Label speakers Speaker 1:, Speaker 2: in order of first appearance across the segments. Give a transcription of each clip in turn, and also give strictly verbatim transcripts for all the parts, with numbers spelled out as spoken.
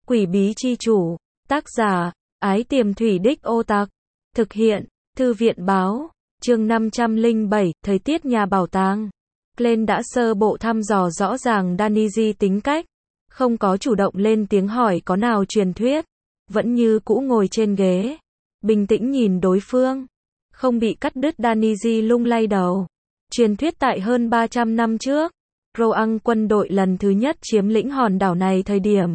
Speaker 1: Quỷ bí chi chủ. Tác giả, Ái Tiềm Thủy Đích Ô Tạc. Thực hiện, Thư viện báo. Chương năm trăm lẻ bảy, Thời tiết nhà bảo tàng. Glenn đã sơ bộ thăm dò rõ ràng Danny tính cách. Không có chủ động lên tiếng hỏi có nào truyền thuyết. Vẫn như cũ ngồi trên ghế. Bình tĩnh nhìn đối phương. Không bị cắt đứt. Danny lung lay đầu. Truyền thuyết tại hơn ba trăm năm trước. Roang quân đội lần thứ nhất chiếm lĩnh hòn đảo này thời điểm.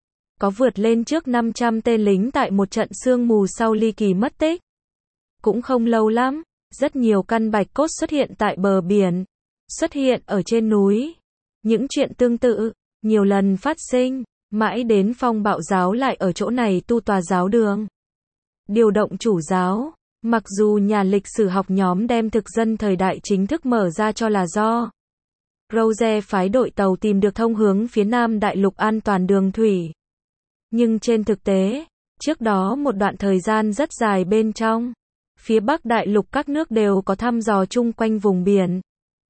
Speaker 1: Có vượt lên trước năm trăm tên lính tại một trận sương mù sau ly kỳ mất tích. Cũng không lâu lắm, rất nhiều căn bạch cốt xuất hiện tại bờ biển, xuất hiện ở trên núi. Những chuyện tương tự, nhiều lần phát sinh, mãi đến Phong Bạo giáo lại ở chỗ này tu tòa giáo đường. Điều động chủ giáo, mặc dù nhà lịch sử học nhóm đem thực dân thời đại chính thức mở ra cho là do Rose phái đội tàu tìm được thông hướng phía Nam Đại Lục an toàn đường thủy. Nhưng trên thực tế, trước đó một đoạn thời gian rất dài bên trong, phía Bắc Đại Lục các nước đều có thăm dò chung quanh vùng biển.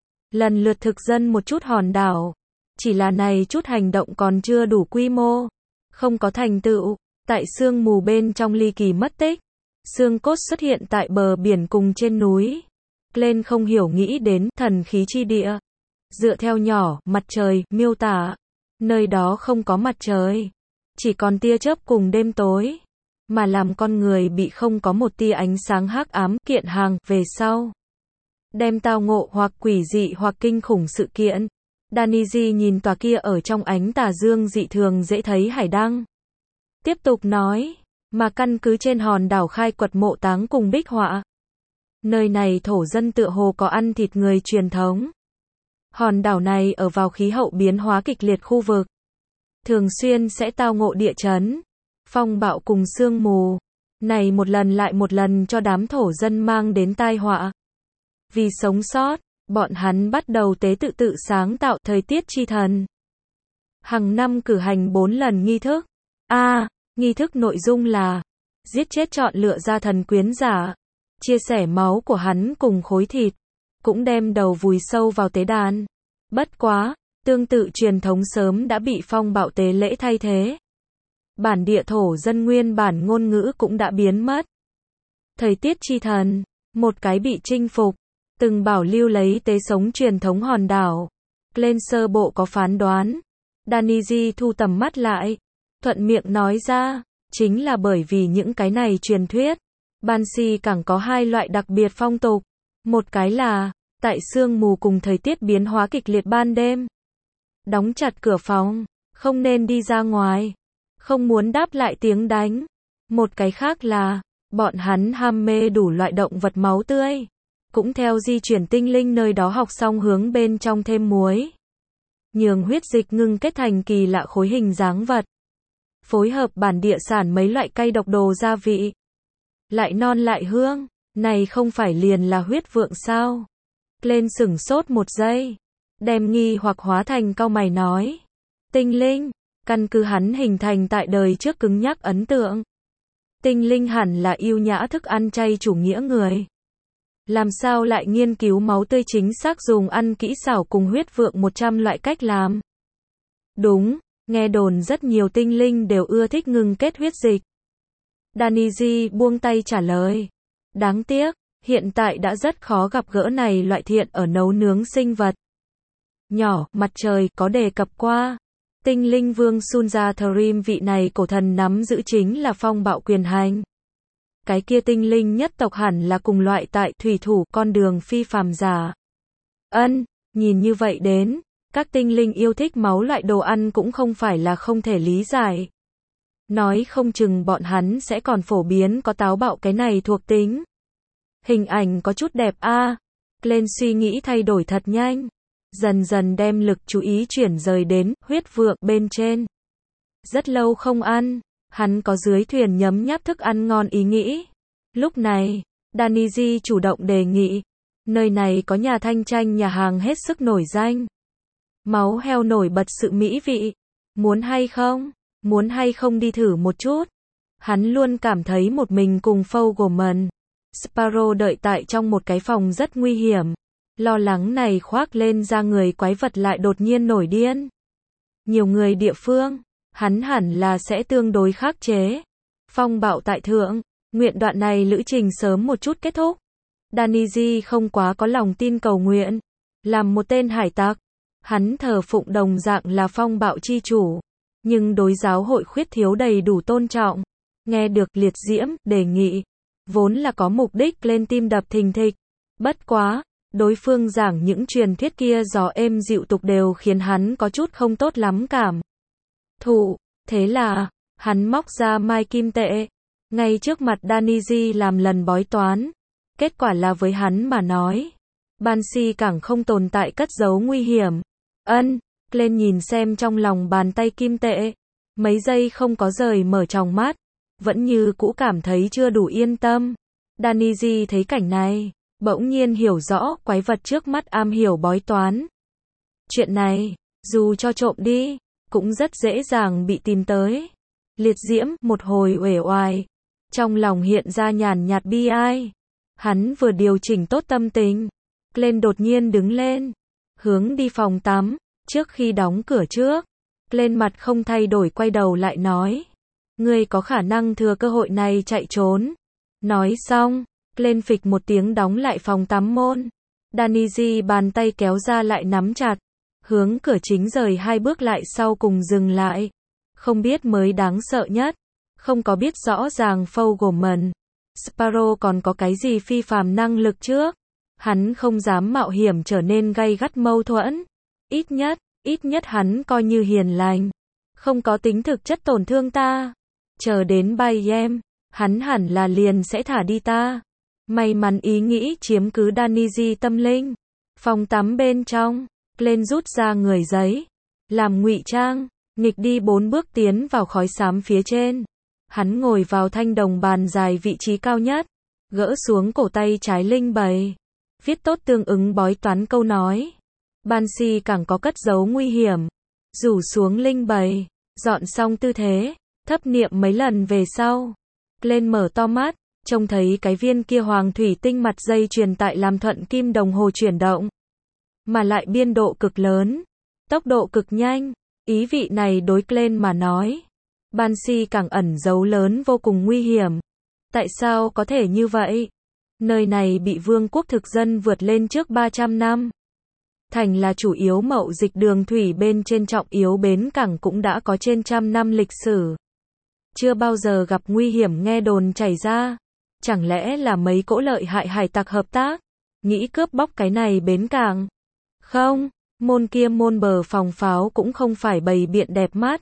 Speaker 1: Lần lượt thực dân một chút hòn đảo. Chỉ là này chút hành động còn chưa đủ quy mô. Không có thành tựu. Tại sương mù bên trong ly kỳ mất tích. Xương cốt xuất hiện tại bờ biển cùng trên núi. Glenn không hiểu nghĩ đến thần khí chi địa. Dựa theo nhỏ, mặt trời, miêu tả. Nơi đó không có mặt trời. Chỉ còn tia chớp cùng đêm tối. Mà làm con người bị không có một tia ánh sáng hắc ám kiện hàng về sau. Đem tao ngộ hoặc quỷ dị hoặc kinh khủng sự kiện. Danny nhìn tòa kia ở trong ánh tà dương dị thường dễ thấy hải đăng. Tiếp tục nói, mà căn cứ trên hòn đảo khai quật mộ táng cùng bích họa. Nơi này thổ dân tựa hồ có ăn thịt người truyền thống. Hòn đảo này ở vào khí hậu biến hóa kịch liệt khu vực. Thường xuyên sẽ tao ngộ địa chấn, phong bạo cùng sương mù. Này một lần lại một lần cho đám thổ dân mang đến tai họa. Vì sống sót, bọn hắn bắt đầu tế tự tự sáng tạo thời tiết chi thần. Hàng năm cử hành bốn lần nghi thức. A, à, nghi thức nội dung là giết chết chọn lựa ra thần quyến giả, chia sẻ máu của hắn cùng khối thịt, cũng đem đầu vùi sâu vào tế đàn. Bất quá, tương tự truyền thống sớm đã bị phong bạo tế lễ thay thế. Bản địa thổ dân nguyên bản ngôn ngữ cũng đã biến mất. Thời tiết chi thần, một cái bị chinh phục, từng bảo lưu lấy tế sống truyền thống hòn đảo. Glenn sơ bộ có phán đoán. Danny thu tầm mắt lại, thuận miệng nói ra, chính là bởi vì những cái này truyền thuyết. Banshee càng có hai loại đặc biệt phong tục. Một cái là, tại sương mù cùng thời tiết biến hóa kịch liệt ban đêm. Đóng chặt cửa phòng, không nên đi ra ngoài. Không muốn đáp lại tiếng đánh. Một cái khác là, bọn hắn ham mê đủ loại động vật máu tươi. Cũng theo di chuyển tinh linh nơi đó học xong hướng bên trong thêm muối. Nhường huyết dịch ngưng kết thành kỳ lạ khối hình dáng vật. Phối hợp bản địa sản mấy loại cây độc đồ gia vị. Lại non lại hương, này không phải liền là huyết vượng sao? Glenn sửng sốt một giây. Đem nghi hoặc hóa thành cau mày nói. Tinh linh, căn cứ hắn hình thành tại đời trước cứng nhắc ấn tượng. Tinh linh hẳn là yêu nhã thức ăn chay chủ nghĩa người. Làm sao lại nghiên cứu máu tươi chính xác dùng ăn kỹ xảo cùng huyết vượng một trăm loại cách làm? Đúng, nghe đồn rất nhiều tinh linh đều ưa thích ngừng kết huyết dịch. Danny buông tay trả lời. Đáng tiếc, hiện tại đã rất khó gặp gỡ này loại thiện ở nấu nướng sinh vật. Nhỏ, mặt trời có đề cập qua. Tinh linh vương Sunjathrim vị này cổ thần nắm giữ chính là phong bạo quyền hành. Cái kia tinh linh nhất tộc hẳn là cùng loại tại thủy thủ con đường phi phàm giả. Ân, nhìn như vậy đến, các tinh linh yêu thích máu loại đồ ăn cũng không phải là không thể lý giải. Nói không chừng bọn hắn sẽ còn phổ biến có táo bạo cái này thuộc tính. Hình ảnh có chút đẹp a. À. Glenn suy nghĩ thay đổi thật nhanh. Dần dần đem lực chú ý chuyển rời đến huyết vượng bên trên. Rất lâu không ăn. Hắn có dưới thuyền nhấm nháp thức ăn ngon ý nghĩ. Lúc này, Danny chủ động đề nghị. Nơi này có nhà thanh chanh nhà hàng hết sức nổi danh. Máu heo nổi bật sự mỹ vị. Muốn hay không? Muốn hay không đi thử một chút? Hắn luôn cảm thấy một mình cùng Fogelman. Sparrow đợi tại trong một cái phòng rất nguy hiểm. Lo lắng này khoác lên ra người quái vật lại đột nhiên nổi điên. Nhiều người địa phương. hắn hẳn là sẽ tương đối khắc chế. Phong bạo tại thượng, nguyện đoạn này lữ trình sớm một chút kết thúc. Daniji không quá có lòng tin cầu nguyện. Làm một tên hải tặc, hắn thờ phụng đồng dạng là phong bạo chi chủ. Nhưng đối giáo hội khuyết thiếu đầy đủ tôn trọng. Nghe được liệt diễm đề nghị, vốn là có mục đích lên tim đập thình thịch. Bất quá, đối phương giảng những truyền thuyết kia gió êm dịu tục đều khiến hắn có chút không tốt lắm cảm thụ. Thế là, hắn móc ra mai kim tệ, ngay trước mặt Daniji làm lần bói toán. Kết quả là với hắn mà nói, Banshee càng không tồn tại cất giấu nguy hiểm. Ân, lên nhìn xem trong lòng bàn tay kim tệ. Mấy giây không có rời mở tròng mắt. Vẫn như cũ cảm thấy chưa đủ yên tâm. Daniji thấy cảnh này, bỗng nhiên hiểu rõ quái vật trước mắt am hiểu bói toán. Chuyện này, dù cho trộm đi, cũng rất dễ dàng bị tìm tới. Liệt diễm, một hồi uể oải. Trong lòng hiện ra nhàn nhạt bi ai. Hắn vừa điều chỉnh tốt tâm tình. Lên đột nhiên đứng lên. Hướng đi phòng tắm. Trước khi đóng cửa trước. Lên mặt không thay đổi quay đầu lại nói. Ngươi có khả năng thừa cơ hội này chạy trốn. Nói xong. Lên phịch một tiếng đóng lại phòng tắm môn. Daniji bàn tay kéo ra lại nắm chặt. Hướng cửa chính rời hai bước lại sau cùng dừng lại. Không biết mới đáng sợ nhất. Không có biết rõ ràng Fogelman. Sparrow còn có cái gì phi phàm năng lực trước. Hắn không dám mạo hiểm trở nên gay gắt mâu thuẫn. Ít nhất, ít nhất hắn coi như hiền lành. Không có tính thực chất tổn thương ta. Chờ đến bay em, hắn hẳn là liền sẽ thả đi ta. May mắn ý nghĩ chiếm cứ Daniji tâm linh. Phòng tắm bên trong, lên rút ra người giấy. Làm ngụy trang, nghịch đi bốn bước tiến vào khói xám phía trên. Hắn ngồi vào thanh đồng bàn dài vị trí cao nhất. Gỡ xuống cổ tay trái linh bày. Viết tốt tương ứng bói toán câu nói. Banshee càng có cất giấu nguy hiểm. Rủ xuống linh bày. Dọn xong tư thế. Thấp niệm mấy lần về sau. Lên mở to mắt. Trông thấy cái viên kia hoàng thủy tinh mặt dây chuyền tại làm thuận kim đồng hồ chuyển động. Mà lại biên độ cực lớn. Tốc độ cực nhanh. Ý vị này đối lên mà nói. Banshee càng ẩn giấu lớn vô cùng nguy hiểm. Tại sao có thể như vậy? Nơi này bị vương quốc thực dân vượt lên trước ba trăm năm. Thành là chủ yếu mậu dịch đường thủy bên trên trọng yếu bến cảng cũng đã có trên trăm năm lịch sử. Chưa bao giờ gặp nguy hiểm nghe đồn chảy ra. Chẳng lẽ là mấy cỗ lợi hại hải tặc hợp tác? Nghĩ cướp bóc cái này bến cảng? Không, môn kia môn bờ phòng pháo cũng không phải bày biện đẹp mắt.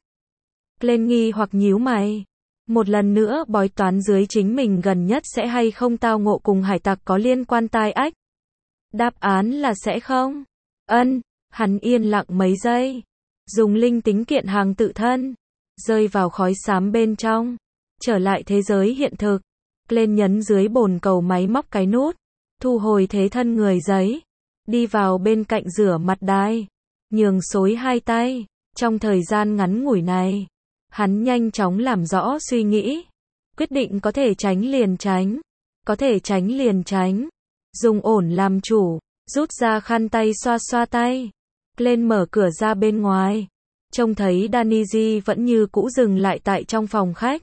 Speaker 1: Lên nghi hoặc nhíu mày. Một lần nữa bói toán dưới chính mình gần nhất sẽ hay không tao ngộ cùng hải tặc có liên quan tai ách. Đáp án là sẽ không. Ân, hắn yên lặng mấy giây. Dùng linh tính kiện hàng tự thân. Rơi vào khói xám bên trong. Trở lại thế giới hiện thực. Lên nhấn dưới bồn cầu máy móc cái nút. Thu hồi thế thân người giấy. Đi vào bên cạnh rửa mặt đai. Nhường xối hai tay. Trong thời gian ngắn ngủi này. Hắn nhanh chóng làm rõ suy nghĩ. Quyết định có thể tránh liền tránh. Có thể tránh liền tránh. Dùng ổn làm chủ. Rút ra khăn tay xoa xoa tay. Lên mở cửa ra bên ngoài. Trông thấy Daniji vẫn như cũ dừng lại tại trong phòng khách.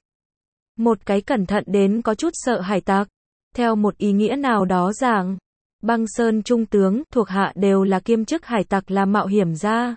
Speaker 1: Một cái cẩn thận đến có chút sợ hải tặc. Theo một ý nghĩa nào đó rằng, Băng Sơn trung tướng thuộc hạ đều là kiêm chức hải tặc là mạo hiểm gia.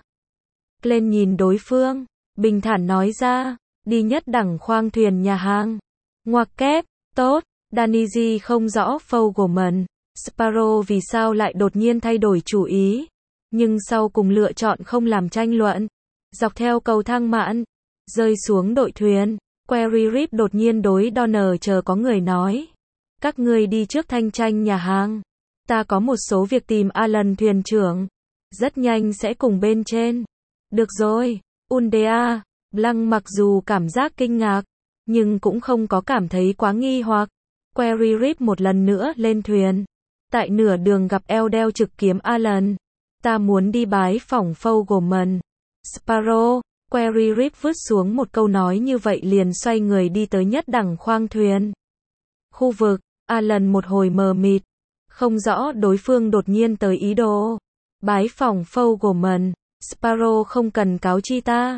Speaker 1: Lên nhìn đối phương, bình thản nói ra, đi nhất đẳng khoang thuyền nhà hàng. Ngoặc kép, tốt, Daniji không rõ Fogelman, Sparrow vì sao lại đột nhiên thay đổi chủ ý. Nhưng sau cùng lựa chọn không làm tranh luận. Dọc theo cầu thang mạn, rơi xuống đội thuyền. Query Rip đột nhiên đối Donner chờ có người nói. Các ngươi đi trước thanh tranh nhà hàng. Ta có một số việc tìm Alan thuyền trưởng. Rất nhanh sẽ cùng bên trên. Được rồi, Undea. Blanc mặc dù cảm giác kinh ngạc, nhưng cũng không có cảm thấy quá nghi hoặc. Query Rip một lần nữa lên thuyền. Tại nửa đường gặp eo đeo trực kiếm Alan. Ta muốn đi bái phỏng Fogelman. Sparrow. Query Rip vứt xuống một câu nói như vậy liền xoay người đi tới nhất đẳng khoang thuyền. Khu vực, Alan một hồi mờ mịt. Không rõ đối phương đột nhiên tới ý đồ. Bái phỏng Fogelman. Sparrow không cần cáo chi ta.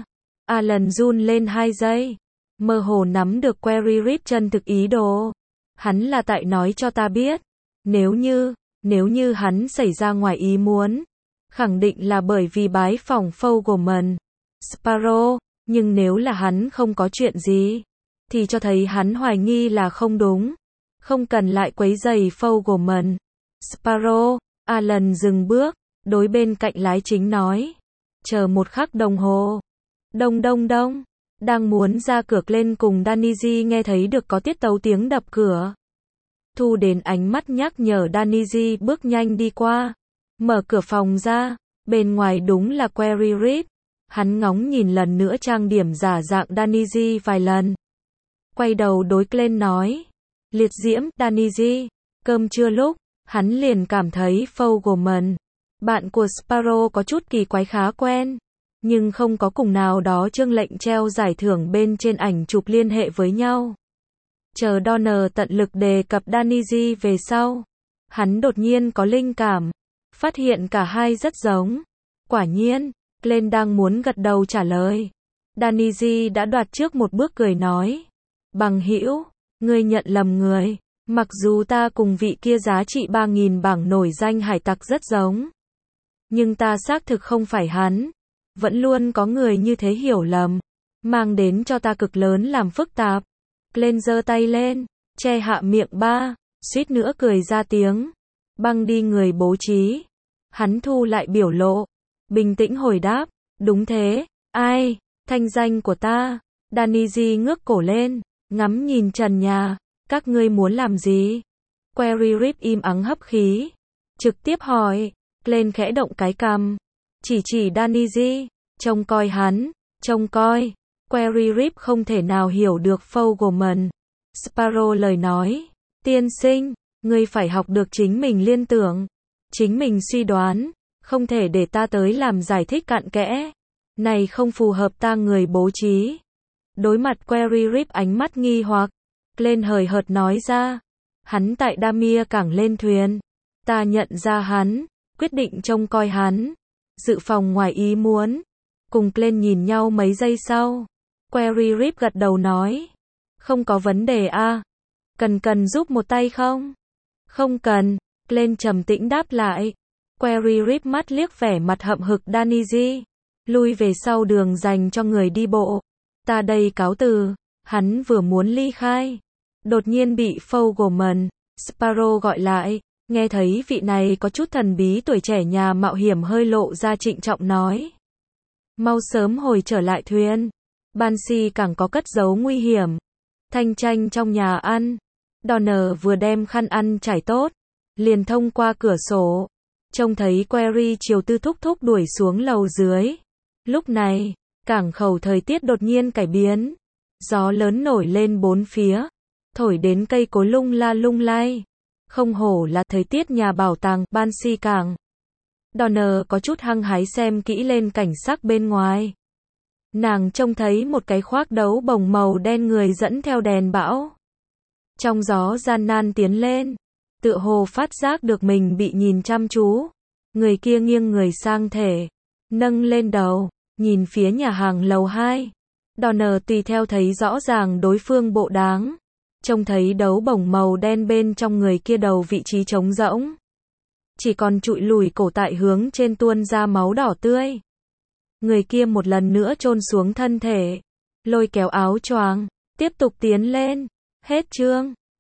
Speaker 1: Alan run lên hai giây. Mơ hồ nắm được Query Rip chân thực ý đồ. Hắn là tại nói cho ta biết. Nếu như, nếu như hắn xảy ra ngoài ý muốn. Khẳng định là bởi vì bái phỏng Fogelman. Sparrow, nhưng nếu là hắn không có chuyện gì. Thì cho thấy hắn hoài nghi là không đúng. Không cần lại quấy rầy Fogelman. Sparrow, Alan dừng bước, đối bên cạnh lái chính nói. Chờ một khắc đồng hồ. Đông đông đông. Đang muốn ra cửa lên cùng Danny nghe thấy được có tiết tấu tiếng đập cửa. Thu đến ánh mắt nhắc nhở Danny bước nhanh đi qua. Mở cửa phòng ra. Bên ngoài đúng là Query Rip. Hắn ngóng nhìn lần nữa trang điểm giả dạng Danny vài lần. Quay đầu đối Glenn nói. Liệt diễm, Danny, cơm trưa lúc, hắn liền cảm thấy Fogelman, bạn của Sparrow có chút kỳ quái khá quen, nhưng không có cùng nào đó chương lệnh treo giải thưởng bên trên ảnh chụp liên hệ với nhau. Chờ Donner tận lực đề cập Danny về sau, hắn đột nhiên có linh cảm, phát hiện cả hai rất giống. Quả nhiên, Glenn đang muốn gật đầu trả lời. Danny đã đoạt trước một bước cười nói. Bằng hữu, ngươi nhận lầm người, mặc dù ta cùng vị kia giá trị ba nghìn bảng nổi danh hải tặc rất giống. Nhưng ta xác thực không phải hắn. Vẫn luôn có người như thế hiểu lầm, mang đến cho ta cực lớn làm phức tạp. Glenn giơ tay lên, che hạ miệng ba, suýt nữa cười ra tiếng. Băng đi người bố trí. Hắn thu lại biểu lộ, bình tĩnh hồi đáp, đúng thế, ai, thanh danh của ta. Danny ngước cổ lên, ngắm nhìn trần nhà, các ngươi muốn làm gì? Query Rip im ắng hấp khí, trực tiếp hỏi. Glenn khẽ động cái cằm, chỉ chỉ Danny, trông coi hắn, trông coi. Query Rip không thể nào hiểu được Fogelman. Sparrow lời nói, tiên sinh, ngươi phải học được chính mình liên tưởng, chính mình suy đoán, không thể để ta tới làm giải thích cặn kẽ. Này không phù hợp ta người bố trí. Đối mặt Query Rip ánh mắt nghi hoặc, Glenn hời hợt nói ra, hắn tại Damia cảng lên thuyền, ta nhận ra hắn, quyết định trông coi hắn, dự phòng ngoài ý muốn. Cùng Glenn nhìn nhau mấy giây sau, Query Rip gật đầu nói, không có vấn đề a, cần cần giúp một tay không? Không cần, Glenn trầm tĩnh đáp lại. Query Rip mắt liếc vẻ mặt hậm hực Danny, lui về sau đường dành cho người đi bộ. Ta đây cáo từ. Hắn vừa muốn ly khai, đột nhiên bị Fogelman, Sparrow gọi lại. Nghe thấy vị này có chút thần bí tuổi trẻ nhà mạo hiểm hơi lộ ra trịnh trọng nói, mau sớm hồi trở lại thuyền. Banshee càng có cất giấu nguy hiểm. Thanh tranh trong nhà ăn, Donner vừa đem khăn ăn trải tốt, liền thông qua cửa sổ, trông thấy Query chiều tư thúc thúc đuổi xuống lầu dưới. Lúc này, cảng khẩu thời tiết đột nhiên cải biến, gió lớn nổi lên bốn phía, thổi đến cây cối lung la lung lay. Không hổ là thời tiết nhà bảo tàng Banshee cảng. Donner có chút hăng hái xem kỹ lên cảnh sắc bên ngoài. Nàng trông thấy một cái khoác đấu bồng màu đen người dẫn theo đèn bão. Trong gió gian nan tiến lên, tựa hồ phát giác được mình bị nhìn chăm chú. Người kia nghiêng người sang thể, nâng lên đầu, nhìn phía nhà hàng lầu hai. Donner tùy theo thấy rõ ràng đối phương bộ dáng. Trông thấy đấu bồng màu đen bên trong người kia đầu vị trí trống rỗng. Chỉ còn trụi lùi cổ tại hướng trên tuôn ra máu đỏ tươi. Người kia một lần nữa chôn xuống thân thể, lôi kéo áo choàng, tiếp tục tiến lên. Hết chương.